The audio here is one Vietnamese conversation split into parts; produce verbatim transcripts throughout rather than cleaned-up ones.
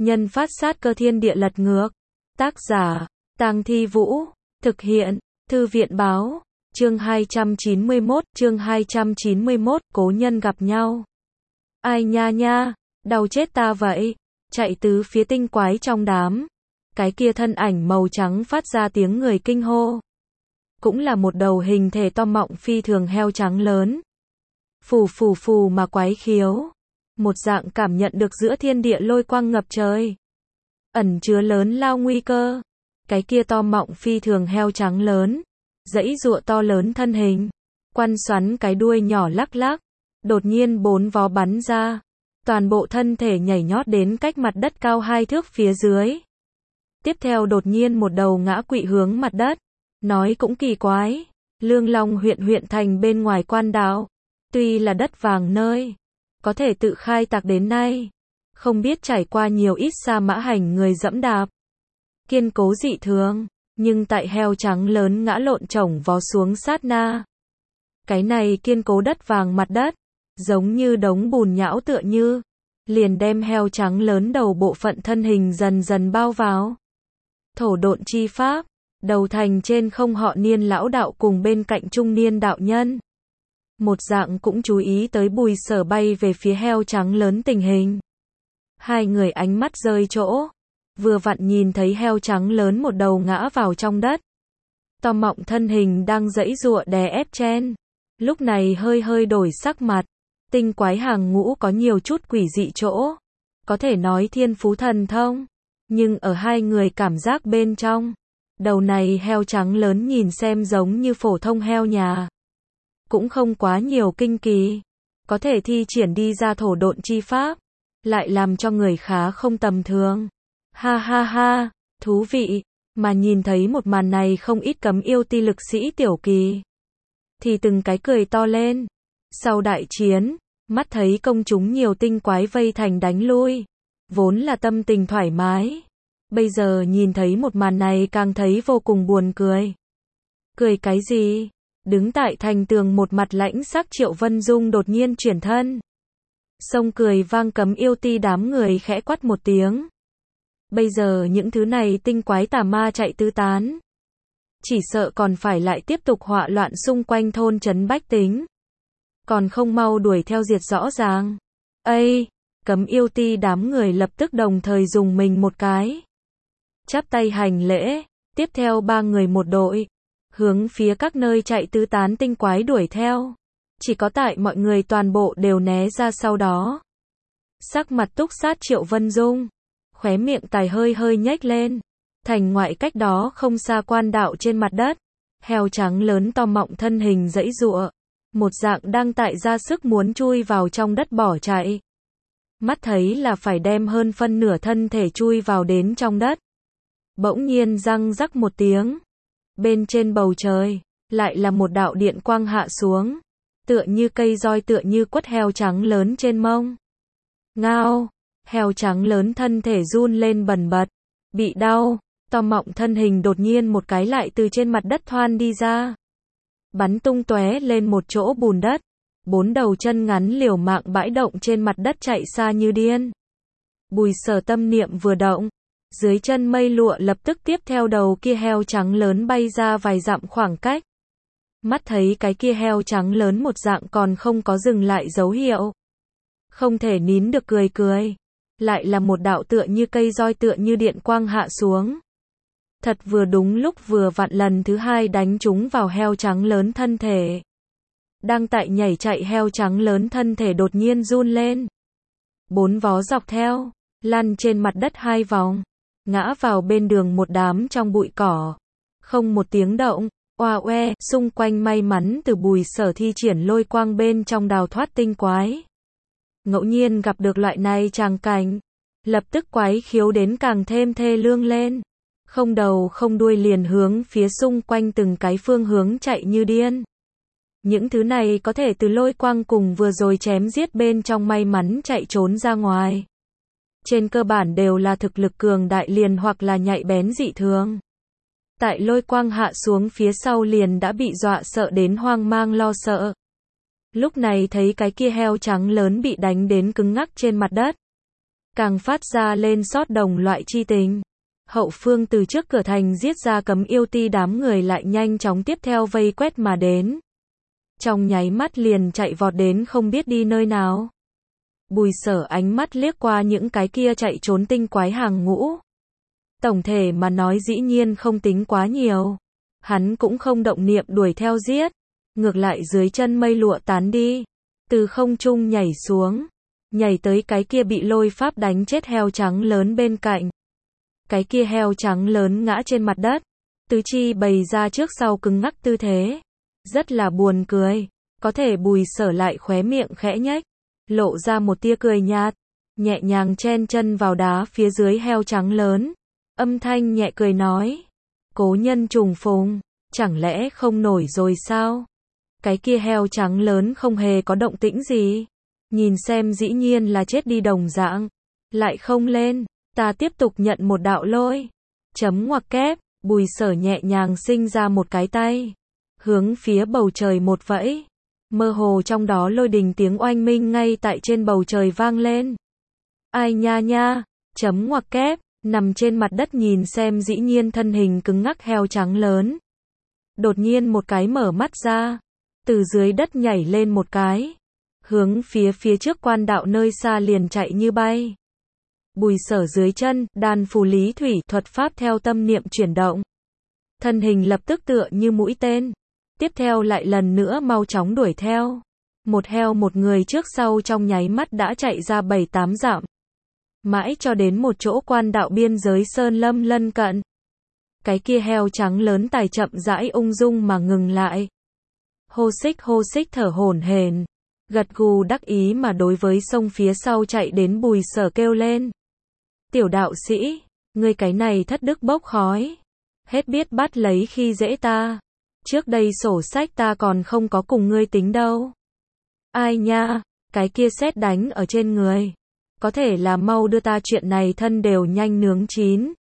Nhân phát sát cơ thiên địa lật ngược. Tác giả, Tang Thi Vũ. Thực hiện, Thư viện báo. Chương hai trăm chín mươi mốt, chương hai trăm chín mươi mốt, cố nhân gặp nhau. Ai nha nha, đau chết ta vậy. Chạy tứ phía tinh quái trong đám. Cái kia thân ảnh màu trắng phát ra tiếng người kinh hô. Cũng là một đầu hình thể to mọng phi thường heo trắng lớn. Phù phù phù mà quái khiếu. Một dạng cảm nhận được giữa thiên địa lôi quang ngập trời. Ẩn chứa lớn lao nguy cơ. Cái kia to mọng phi thường heo trắng lớn. Dãy giụa to lớn thân hình. Quăn xoắn cái đuôi nhỏ lắc lắc. Đột nhiên bốn vó bắn ra. Toàn bộ thân thể nhảy nhót đến cách mặt đất cao hai thước phía dưới. Tiếp theo đột nhiên một đầu ngã quỵ hướng mặt đất. Nói cũng kỳ quái. Lương Long huyện huyện thành bên ngoài quan đạo. Tuy là đất vàng nơi. Có thể tự khai tạc đến nay. Không biết trải qua nhiều ít sa mã hành người dẫm đạp. Kiên cố dị thường. Nhưng tại heo trắng lớn ngã lộn chổng vó xuống sát na. Cái này kiên cố đất vàng mặt đất. Giống như đống bùn nhão tựa như. Liền đem heo trắng lớn đầu bộ phận thân hình dần dần bao vào. Thổ độn chi pháp. Đầu thành trên không họ Niên lão đạo cùng bên cạnh trung niên đạo nhân. Một dạng cũng chú ý tới Bùi Sở bay về phía heo trắng lớn tình hình. Hai người ánh mắt rơi chỗ. Vừa vặn nhìn thấy heo trắng lớn một đầu ngã vào trong đất. To mọng thân hình đang giãy giụa đè ép chen. Lúc này hơi hơi đổi sắc mặt. Tinh quái hàng ngũ có nhiều chút quỷ dị chỗ. Có thể nói thiên phú thần thông. Nhưng ở hai người cảm giác bên trong. Đầu này heo trắng lớn nhìn xem giống như phổ thông heo nhà. Cũng không quá nhiều kinh kỳ. Có thể thi triển đi ra thổ độn chi pháp. Lại làm cho người khá không tầm thường. Ha ha ha, thú vị. Mà nhìn thấy một màn này không ít cấm yêu ti lực sĩ tiểu kỳ. Thì từng cái cười to lên. Sau đại chiến, mắt thấy công chúng nhiều tinh quái vây thành đánh lui. Vốn là tâm tình thoải mái. Bây giờ nhìn thấy một màn này càng thấy vô cùng buồn cười. Cười cái gì? Đứng tại thành tường một mặt lãnh sắc Triệu Vân Dung đột nhiên chuyển thân. Xông cười vang cấm yêu ti đám người khẽ quát một tiếng. Bây giờ những thứ này tinh quái tà ma chạy tứ tán. Chỉ sợ còn phải lại tiếp tục họa loạn xung quanh thôn trấn bách tính. Còn không mau đuổi theo diệt rõ ràng. Ây! Cấm yêu ti đám người lập tức đồng thời dùng mình một cái. Chắp tay hành lễ. Tiếp theo ba người một đội. Hướng phía các nơi chạy tứ tán tinh quái đuổi theo. Chỉ có tại mọi người toàn bộ đều né ra sau đó. Sắc mặt túc sát Triệu Vân Dung. Khóe miệng tài hơi hơi nhếch lên. Thành ngoại cách đó không xa quan đạo trên mặt đất. Heo trắng lớn to mọng thân hình giãy giụa. Một dạng đang tại ra sức muốn chui vào trong đất bỏ chạy. Mắt thấy là phải đem hơn phân nửa thân thể chui vào đến trong đất. Bỗng nhiên răng rắc một tiếng. Bên trên bầu trời, lại là một đạo điện quang hạ xuống. Tựa như cây roi tựa như quất heo trắng lớn trên mông. Ngao, heo trắng lớn thân thể run lên bần bật. Bị đau, to mọng thân hình đột nhiên một cái lại từ trên mặt đất thoăn đi ra. Bắn tung tóe lên một chỗ bùn đất. Bốn đầu chân ngắn liều mạng bãi động trên mặt đất chạy xa như điên. Bùi Sở tâm niệm vừa động. Dưới chân mây lụa lập tức tiếp theo đầu kia heo trắng lớn bay ra vài dặm khoảng cách. Mắt thấy cái kia heo trắng lớn một dạng còn không có dừng lại dấu hiệu. Không thể nín được cười cười. Lại là một đạo tựa như cây roi tựa như điện quang hạ xuống. Thật vừa đúng lúc vừa vặn lần thứ hai đánh trúng vào heo trắng lớn thân thể. Đang tại nhảy chạy heo trắng lớn thân thể đột nhiên run lên. Bốn vó dọc theo, lăn trên mặt đất hai vòng. Ngã vào bên đường một đám trong bụi cỏ. Không một tiếng động, oa oe, xung quanh may mắn từ Bùi Sở thi triển lôi quang bên trong đào thoát tinh quái. Ngẫu nhiên gặp được loại này tràng cảnh. Lập tức quái khiếu đến càng thêm thê lương lên. Không đầu không đuôi liền hướng phía xung quanh từng cái phương hướng chạy như điên. Những thứ này có thể từ lôi quang cùng vừa rồi chém giết bên trong may mắn chạy trốn ra ngoài. Trên cơ bản đều là thực lực cường đại liền hoặc là nhạy bén dị thường. Tại lôi quang hạ xuống phía sau liền đã bị dọa sợ đến hoang mang lo sợ. Lúc này thấy cái kia heo trắng lớn bị đánh đến cứng ngắc trên mặt đất. càng phát ra lên sót đồng loại chi tình. Hậu phương từ trước cửa thành giết ra cấm yêu ti đám người lại nhanh chóng tiếp theo vây quét mà đến. Trong nháy mắt liền chạy vọt đến không biết đi nơi nào. Bùi Sở ánh mắt liếc qua những cái kia chạy trốn tinh quái hàng ngũ. Tổng thể mà nói dĩ nhiên không tính quá nhiều. Hắn cũng không động niệm đuổi theo giết. Ngược lại dưới chân mây lụa tán đi. Từ không trung nhảy xuống. Nhảy tới cái kia bị lôi pháp đánh chết heo trắng lớn bên cạnh. Cái kia heo trắng lớn ngã trên mặt đất. Tứ chi bày ra trước sau cứng ngắc tư thế. Rất là buồn cười. Có thể Bùi Sở lại khóe miệng khẽ nhếch. Lộ ra một tia cười nhạt. Nhẹ nhàng chen chân vào đá phía dưới heo trắng lớn. Âm thanh nhẹ cười nói. Cố nhân trùng phùng. Chẳng lẽ không nổi rồi sao? Cái kia heo trắng lớn không hề có động tĩnh gì. Nhìn xem dĩ nhiên là chết đi đồng dạng. Lại không lên. Ta tiếp tục nhận một đạo lôi. Chấm ngoặc kép. Bùi Sở nhẹ nhàng sinh ra một cái tay. Hướng phía bầu trời một vẫy. Mơ hồ trong đó lôi đình tiếng oanh minh ngay tại trên bầu trời vang lên. Ai nha nha. Chấm ngoặc kép. Nằm trên mặt đất nhìn xem dĩ nhiên thân hình cứng ngắc heo trắng lớn. Đột nhiên một cái mở mắt ra. Từ dưới đất nhảy lên một cái. Hướng phía phía trước quan đạo nơi xa liền chạy như bay. Bùi Sở dưới chân, đàn phù lý thủy thuật pháp theo tâm niệm chuyển động. Thân hình lập tức tựa như mũi tên. Tiếp theo lại lần nữa mau chóng đuổi theo. Một heo một người trước sau trong nháy mắt đã chạy ra bảy tám dặm. Mãi cho đến một chỗ quan đạo biên giới sơn lâm lân cận. Cái kia heo trắng lớn tài chậm rãi ung dung mà ngừng lại. Hô xích hô xích thở hổn hển. Gật gù đắc ý mà đối với sông phía sau chạy đến Bùi Sở kêu lên. Tiểu đạo sĩ, ngươi cái này thất đức bốc khói. Hết biết bắt lấy khi dễ ta. Trước đây sổ sách ta còn không có cùng ngươi tính đâu. Ai nha, cái kia sét đánh ở trên người. Có thể là mau đưa ta chuyện này thân đều nhanh nướng chín.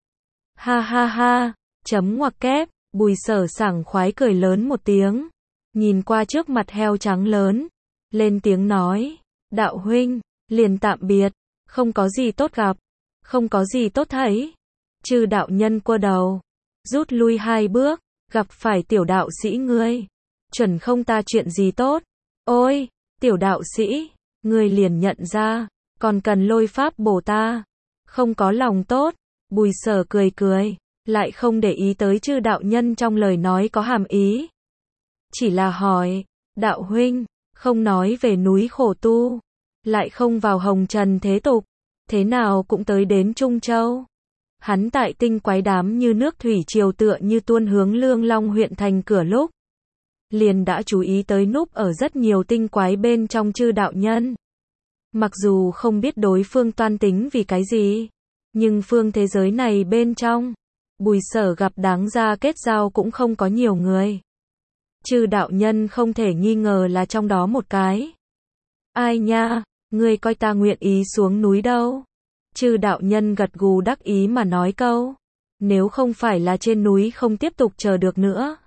Ha ha ha, chấm ngoặc kép, Bùi Sở sảng khoái cười lớn một tiếng. Nhìn qua trước mặt heo trắng lớn. Lên tiếng nói, đạo huynh, liền tạm biệt, không có gì tốt gặp, không có gì tốt thấy. Chư đạo nhân quơ đầu, rút lui hai bước, gặp phải tiểu đạo sĩ ngươi. Chuẩn không ta chuyện gì tốt. Ôi, tiểu đạo sĩ, ngươi liền nhận ra, còn cần lôi pháp bổ ta. Không có lòng tốt. Bùi Sở cười cười, lại không để ý tới chư đạo nhân trong lời nói có hàm ý. Chỉ là hỏi, đạo huynh, không nói về núi khổ tu, lại không vào hồng trần thế tục, thế nào cũng tới đến Trung Châu. Hắn tại tinh quái đám như nước thủy triều tựa như tuôn hướng Lương Long huyện thành cửa lúc. Liền đã chú ý tới núp ở rất nhiều tinh quái bên trong chư đạo nhân. Mặc dù không biết đối phương toan tính vì cái gì, nhưng phương thế giới này bên trong, Bùi Sở gặp đáng ra kết giao cũng không có nhiều người. Chư đạo nhân không thể nghi ngờ là trong đó một cái. Ai nha, ngươi coi ta nguyện ý xuống núi đâu. Chư đạo nhân gật gù đắc ý mà nói câu. Nếu không phải là trên núi không tiếp tục chờ được nữa.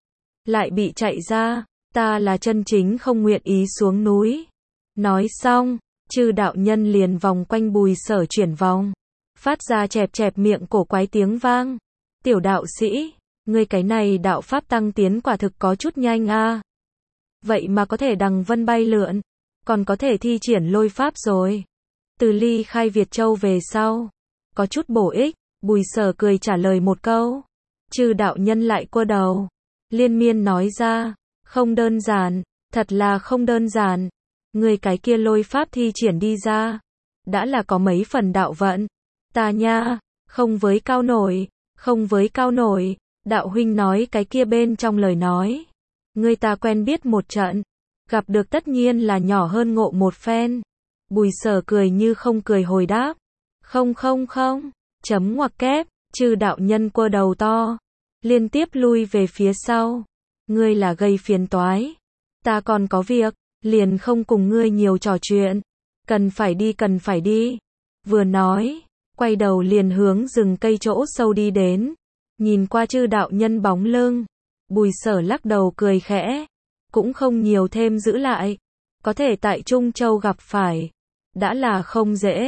Lại bị chạy ra, ta là chân chính không nguyện ý xuống núi. Nói xong, chư đạo nhân liền vòng quanh Bùi Sở chuyển vòng. Phát ra chẹp chẹp miệng cổ quái tiếng vang. Tiểu đạo sĩ, ngươi cái này đạo pháp tăng tiến quả thực có chút nhanh a. Vậy mà có thể đằng vân bay lượn, còn có thể thi triển lôi pháp rồi. Từ ly khai Việt Châu về sau, có chút bổ ích. Bùi Sở cười trả lời một câu. Chư đạo nhân lại quơ đầu, liên miên nói ra, không đơn giản, thật là không đơn giản. Người cái kia lôi pháp thi triển đi ra, đã là có mấy phần đạo vận. Ta nha, không với cao nổi, không với cao nổi. Đạo huynh nói cái kia bên trong lời nói. Người ta quen biết một trận, gặp được tất nhiên là nhỏ hơn ngộ một phen. Bùi Sở cười như không cười hồi đáp. Không không không, chấm ngoặc kép, chư đạo nhân quơ đầu to. Liên tiếp lui về phía sau. Ngươi là gây phiền toái. Ta còn có việc, liền không cùng ngươi nhiều trò chuyện. Cần phải đi cần phải đi. Vừa nói, quay đầu liền hướng rừng cây chỗ sâu đi đến. Nhìn qua chư đạo nhân bóng lưng. Bùi Sở lắc đầu cười khẽ. Cũng không nhiều thêm giữ lại. Có thể tại Trung Châu gặp phải. Đã là không dễ.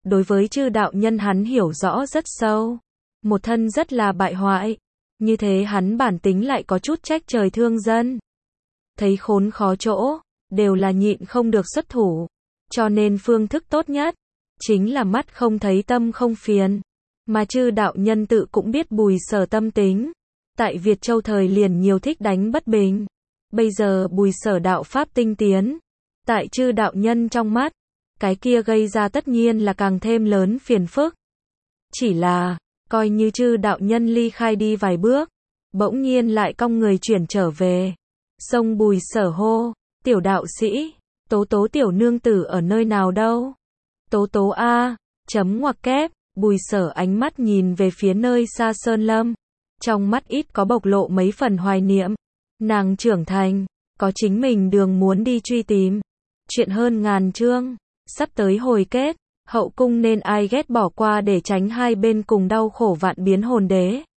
đối với chư đạo nhân hắn hiểu rõ rất sâu. Một thân rất là bại hoại. Như thế hắn bản tính lại có chút trách trời thương dân. Thấy khốn khó chỗ, đều là nhịn không được xuất thủ. Cho nên phương thức tốt nhất, chính là mắt không thấy tâm không phiền. Mà chư đạo nhân tự cũng biết Bùi Sở tâm tính. Tại Việt Châu thời liền nhiều thích đánh bất bình. Bây giờ Bùi Sở đạo pháp tinh tiến. Tại chư đạo nhân trong mắt, cái kia gây ra tất nhiên là càng thêm lớn phiền phức. Chỉ là, coi như chư đạo nhân ly khai đi vài bước, bỗng nhiên lại cong người chuyển trở về. Xông Bùi Sở hô, tiểu đạo sĩ, Tố Tố tiểu nương tử ở nơi nào đâu? Tố Tố a, chấm ngoặc kép, Bùi Sở ánh mắt nhìn về phía nơi xa sơn lâm. Trong mắt ít có bộc lộ mấy phần hoài niệm. Nàng trưởng thành, có chính mình đường muốn đi truy tìm. Chuyện hơn ngàn chương, sắp tới hồi kết, hậu cung nên ai ghét bỏ qua để tránh hai bên cùng đau khổ vạn biến hồn đế.